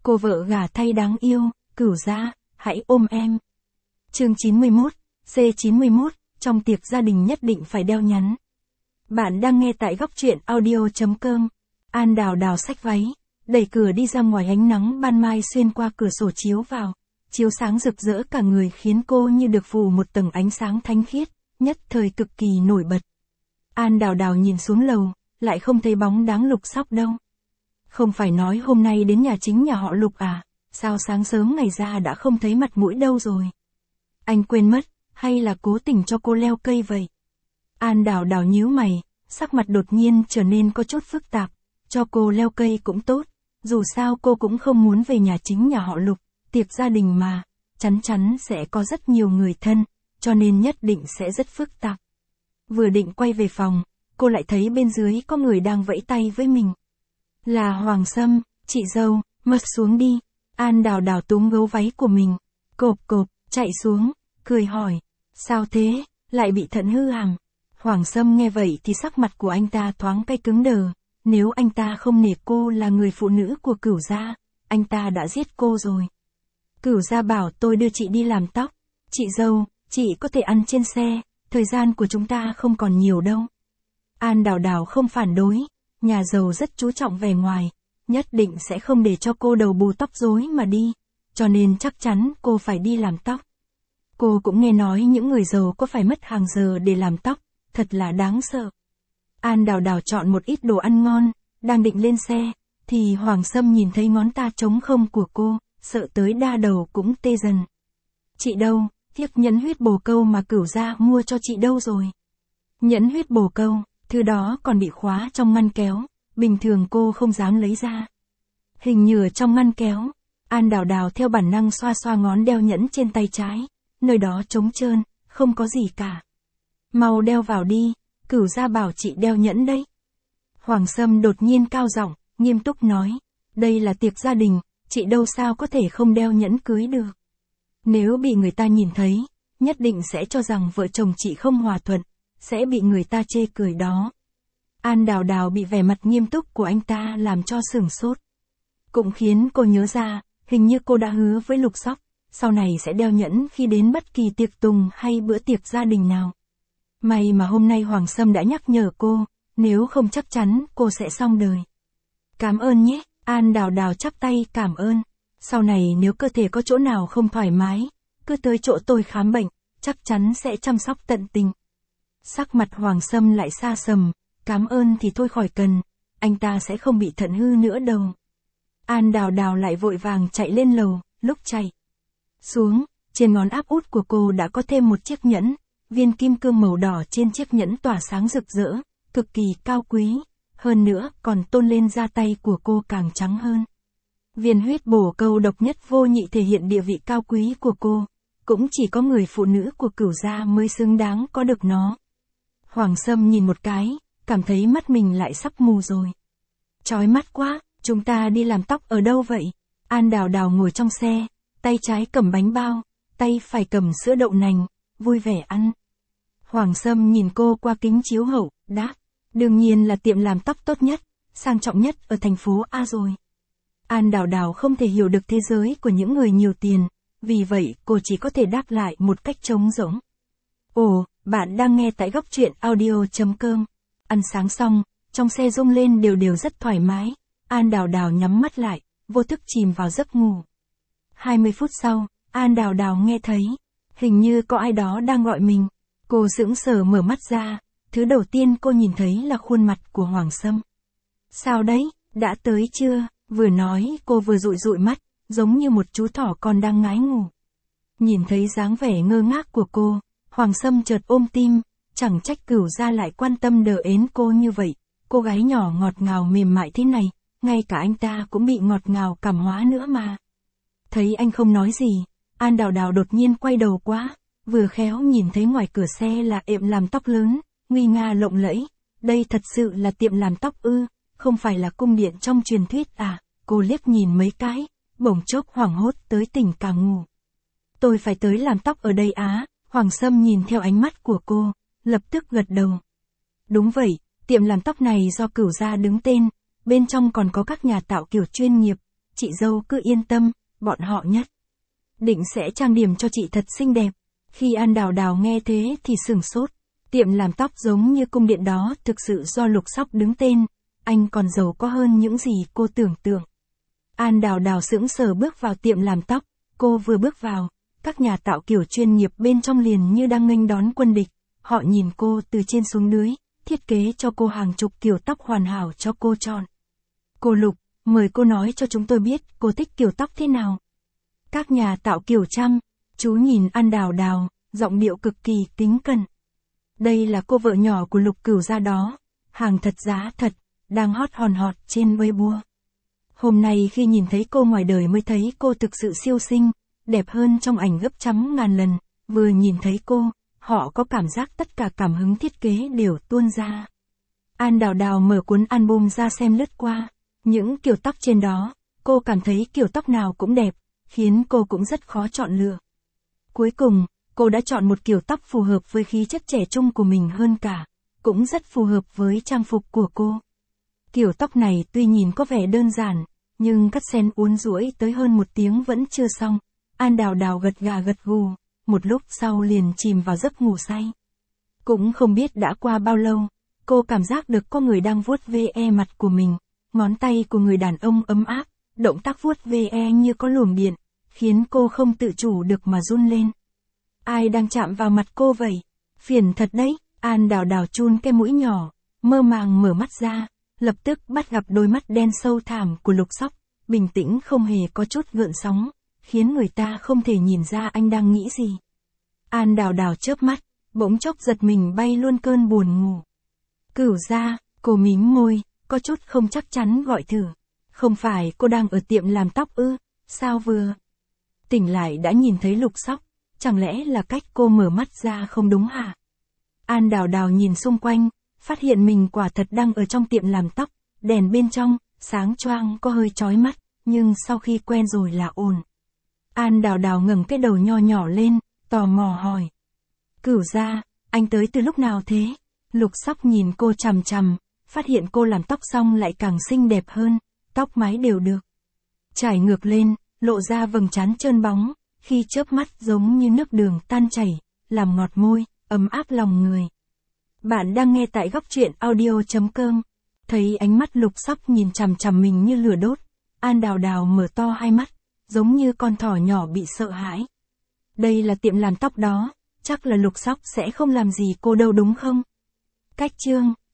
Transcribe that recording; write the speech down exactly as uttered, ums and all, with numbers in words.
cô vợ gả thay đáng yêu, Cửu gia, hãy ôm em. Chương chín mươi mốt, C chín mươi mốt, trong tiệc gia đình nhất định phải đeo nhẫn. Bạn đang nghe tại góc truyện audio chấm com. An Đào Đào xách váy, đẩy cửa đi ra ngoài, ánh nắng ban mai xuyên qua cửa sổ chiếu vào, chiếu sáng rực rỡ cả người khiến cô như được phủ một tầng ánh sáng thanh khiết, nhất thời cực kỳ nổi bật. An Đào Đào nhìn xuống lầu, lại không thấy bóng dáng Lục Sóc đâu. Không phải nói hôm nay đến nhà chính nhà họ Lục à, sao sáng sớm ngày ra đã không thấy mặt mũi đâu rồi? Anh quên mất, hay là cố tình cho cô leo cây vậy? An Đào Đào nhíu mày, sắc mặt đột nhiên trở nên có chút phức tạp, cho cô leo cây cũng tốt, dù sao cô cũng không muốn về nhà chính nhà họ Lục, tiệc gia đình mà, chắn chắn sẽ có rất nhiều người thân, cho nên nhất định sẽ rất phức tạp. Vừa định quay về phòng, cô lại thấy bên dưới có người đang vẫy tay với mình. Là Hoàng Sâm, chị dâu, mất xuống đi. An Đào Đào túm gấu váy của mình, cộp cộp, chạy xuống, cười hỏi, sao thế, lại bị thận hư hàm? Hoàng Sâm nghe vậy thì sắc mặt của anh ta thoáng cái cứng đờ, nếu anh ta không nể cô là người phụ nữ của Cửu gia, anh ta đã giết cô rồi. Cửu gia bảo tôi đưa chị đi làm tóc, chị dâu, chị có thể ăn trên xe, thời gian của chúng ta không còn nhiều đâu. An Đào Đào không phản đối, nhà giàu rất chú trọng vẻ ngoài, nhất định sẽ không để cho cô đầu bù tóc rối mà đi, cho nên chắc chắn cô phải đi làm tóc. Cô cũng nghe nói những người giàu có phải mất hàng giờ để làm tóc, thật là đáng sợ. An Đào Đào chọn một ít đồ ăn ngon, đang định lên xe, thì Hoàng Sâm nhìn thấy ngón ta trống không của cô, sợ tới đa đầu cũng tê dần. Chị đâu, chiếc nhẫn huyết bồ câu mà Cửu gia mua cho chị đâu rồi? Nhẫn huyết bồ câu, thứ đó còn bị khóa trong ngăn kéo, bình thường cô không dám lấy ra. Hình như ở trong ngăn kéo. An Đào Đào theo bản năng xoa xoa ngón đeo nhẫn trên tay trái, nơi đó trống trơn, không có gì cả. Mau đeo vào đi, Cửu gia bảo chị đeo nhẫn đấy. Hoàng Sâm đột nhiên cao giọng, nghiêm túc nói, đây là tiệc gia đình, chị đâu sao có thể không đeo nhẫn cưới được. Nếu bị người ta nhìn thấy, nhất định sẽ cho rằng vợ chồng chị không hòa thuận, sẽ bị người ta chê cười đó. An Đào Đào bị vẻ mặt nghiêm túc của anh ta làm cho sửng sốt. Cũng khiến cô nhớ ra, hình như cô đã hứa với Lục Sóc, sau này sẽ đeo nhẫn khi đến bất kỳ tiệc tùng hay bữa tiệc gia đình nào. May mà hôm nay Hoàng Sâm đã nhắc nhở cô, nếu không chắc chắn cô sẽ xong đời. Cảm ơn nhé, An Đào Đào chắp tay cảm ơn. Sau này nếu cơ thể có chỗ nào không thoải mái, cứ tới chỗ tôi khám bệnh, chắc chắn sẽ chăm sóc tận tình. Sắc mặt Hoàng Sâm lại xa sầm, cảm ơn thì thôi khỏi cần, anh ta sẽ không bị thận hư nữa đâu. An Đào Đào lại vội vàng chạy lên lầu, lúc chạy xuống, trên ngón áp út của cô đã có thêm một chiếc nhẫn, viên kim cương màu đỏ trên chiếc nhẫn tỏa sáng rực rỡ, cực kỳ cao quý, hơn nữa còn tôn lên da tay của cô càng trắng hơn. Viên huyết bổ câu độc nhất vô nhị thể hiện địa vị cao quý của cô, cũng chỉ có người phụ nữ của Cửu gia mới xứng đáng có được nó. Hoàng Sâm nhìn một cái, cảm thấy mắt mình lại sắp mù rồi. Chói mắt quá, chúng ta đi làm tóc ở đâu vậy? An Đào Đào ngồi trong xe, tay trái cầm bánh bao, tay phải cầm sữa đậu nành, vui vẻ ăn. Hoàng Sâm nhìn cô qua kính chiếu hậu, đáp, đương nhiên là tiệm làm tóc tốt nhất, sang trọng nhất ở thành phố A rồi. An Đào Đào không thể hiểu được thế giới của những người nhiều tiền, vì vậy cô chỉ có thể đáp lại một cách trống rỗng. Ồ, bạn đang nghe tại góc truyện audio chấm com. Ăn sáng xong, trong xe rung lên đều đều rất thoải mái, An Đào Đào nhắm mắt lại, vô thức chìm vào giấc ngủ. hai mươi phút sau, An Đào Đào nghe thấy, hình như có ai đó đang gọi mình. Cô sững sờ mở mắt ra, thứ đầu tiên cô nhìn thấy là khuôn mặt của Hoàng Sâm. Sao đấy, đã tới chưa? Vừa nói cô vừa dụi dụi mắt, giống như một chú thỏ con đang ngái ngủ. Nhìn thấy dáng vẻ ngơ ngác của cô, Hoàng Sâm chợt ôm tim, chẳng trách Cửu gia lại quan tâm đờ ến cô như vậy, cô gái nhỏ ngọt ngào mềm mại thế này, ngay cả anh ta cũng bị ngọt ngào cảm hóa nữa mà. Thấy anh không nói gì, An Đào Đào đột nhiên quay đầu quá, vừa khéo nhìn thấy ngoài cửa xe là tiệm làm tóc lớn, nguy nga lộng lẫy, đây thật sự là tiệm làm tóc ư, không phải là cung điện trong truyền thuyết à? Cô liếc nhìn mấy cái, bỗng chốc hoảng hốt tới tỉnh cả ngủ. Tôi phải tới làm tóc ở đây á. Hoàng Sâm nhìn theo ánh mắt của cô, lập tức gật đầu. Đúng vậy, tiệm làm tóc này do Cửu gia đứng tên, bên trong còn có các nhà tạo kiểu chuyên nghiệp, chị dâu cứ yên tâm, bọn họ nhất định sẽ trang điểm cho chị thật xinh đẹp. Khi An Đào Đào nghe thế thì sửng sốt. Tiệm làm tóc giống như cung điện đó thực sự do Lục Sóc đứng tên, anh còn giàu có hơn những gì cô tưởng tượng. An Đào Đào sững sờ bước vào tiệm làm tóc, cô vừa bước vào, các nhà tạo kiểu chuyên nghiệp bên trong liền như đang nghênh đón quân địch, họ nhìn cô từ trên xuống dưới, thiết kế cho cô hàng chục kiểu tóc hoàn hảo cho cô chọn. Cô Lục, mời cô nói cho chúng tôi biết cô thích kiểu tóc thế nào. Các nhà tạo kiểu chăm, chú nhìn An Đào Đào, giọng điệu cực kỳ kính cẩn. Đây là cô vợ nhỏ của Lục Cửu Gia đó, hàng thật giá thật, đang hot hòn hot trên Weibo. Hôm nay khi nhìn thấy cô ngoài đời mới thấy cô thực sự siêu xinh, đẹp hơn trong ảnh gấp trăm ngàn lần, vừa nhìn thấy cô, họ có cảm giác tất cả cảm hứng thiết kế đều tuôn ra. An Đào Đào mở cuốn album ra xem lướt qua, những kiểu tóc trên đó, cô cảm thấy kiểu tóc nào cũng đẹp, khiến cô cũng rất khó chọn lựa. Cuối cùng, cô đã chọn một kiểu tóc phù hợp với khí chất trẻ trung của mình hơn cả, cũng rất phù hợp với trang phục của cô. Kiểu tóc này tuy nhìn có vẻ đơn giản, nhưng cắt sen uốn duỗi tới hơn một tiếng vẫn chưa xong. An Đào Đào gật gà gật gù, một lúc sau liền chìm vào giấc ngủ say. Cũng không biết đã qua bao lâu, cô cảm giác được có người đang vuốt ve mặt của mình, ngón tay của người đàn ông ấm áp, động tác vuốt ve như có luồng điện, khiến cô không tự chủ được mà run lên. Ai đang chạm vào mặt cô vậy? Phiền thật đấy. An Đào Đào chun cái mũi nhỏ, mơ màng mở mắt ra, lập tức bắt gặp đôi mắt đen sâu thẳm của Lục Sóc, bình tĩnh không hề có chút gợn sóng, khiến người ta không thể nhìn ra anh đang nghĩ gì. An Đào Đào chớp mắt, bỗng chốc giật mình bay luôn cơn buồn ngủ. Cửu Gia, cô mím môi, có chút không chắc chắn gọi thử. Không phải cô đang ở tiệm làm tóc ư? Sao vừa tỉnh lại đã nhìn thấy Lục Sóc? Chẳng lẽ là cách cô mở mắt ra không đúng hả? An Đào Đào nhìn xung quanh, phát hiện mình quả thật đang ở trong tiệm làm tóc, đèn bên trong, sáng choang có hơi chói mắt, nhưng sau khi quen rồi là ổn. An Đào Đào ngẩng cái đầu nho nhỏ lên, tò mò hỏi. Cửu Gia, anh tới từ lúc nào thế? Lục Sóc nhìn cô chằm chằm, phát hiện cô làm tóc xong lại càng xinh đẹp hơn, tóc mái đều được trải ngược lên, lộ ra vầng trán trơn bóng, khi chớp mắt giống như nước đường tan chảy, làm ngọt môi, ấm áp lòng người. Bạn đang nghe tại góc truyện audio chấm com. Thấy ánh mắt Lục Sóc nhìn chằm chằm mình như lửa đốt, An Đào Đào mở to hai mắt, giống như con thỏ nhỏ bị sợ hãi. Đây là tiệm làm tóc đó, chắc là Lục Sóc sẽ không làm gì cô đâu đúng không? Cách chương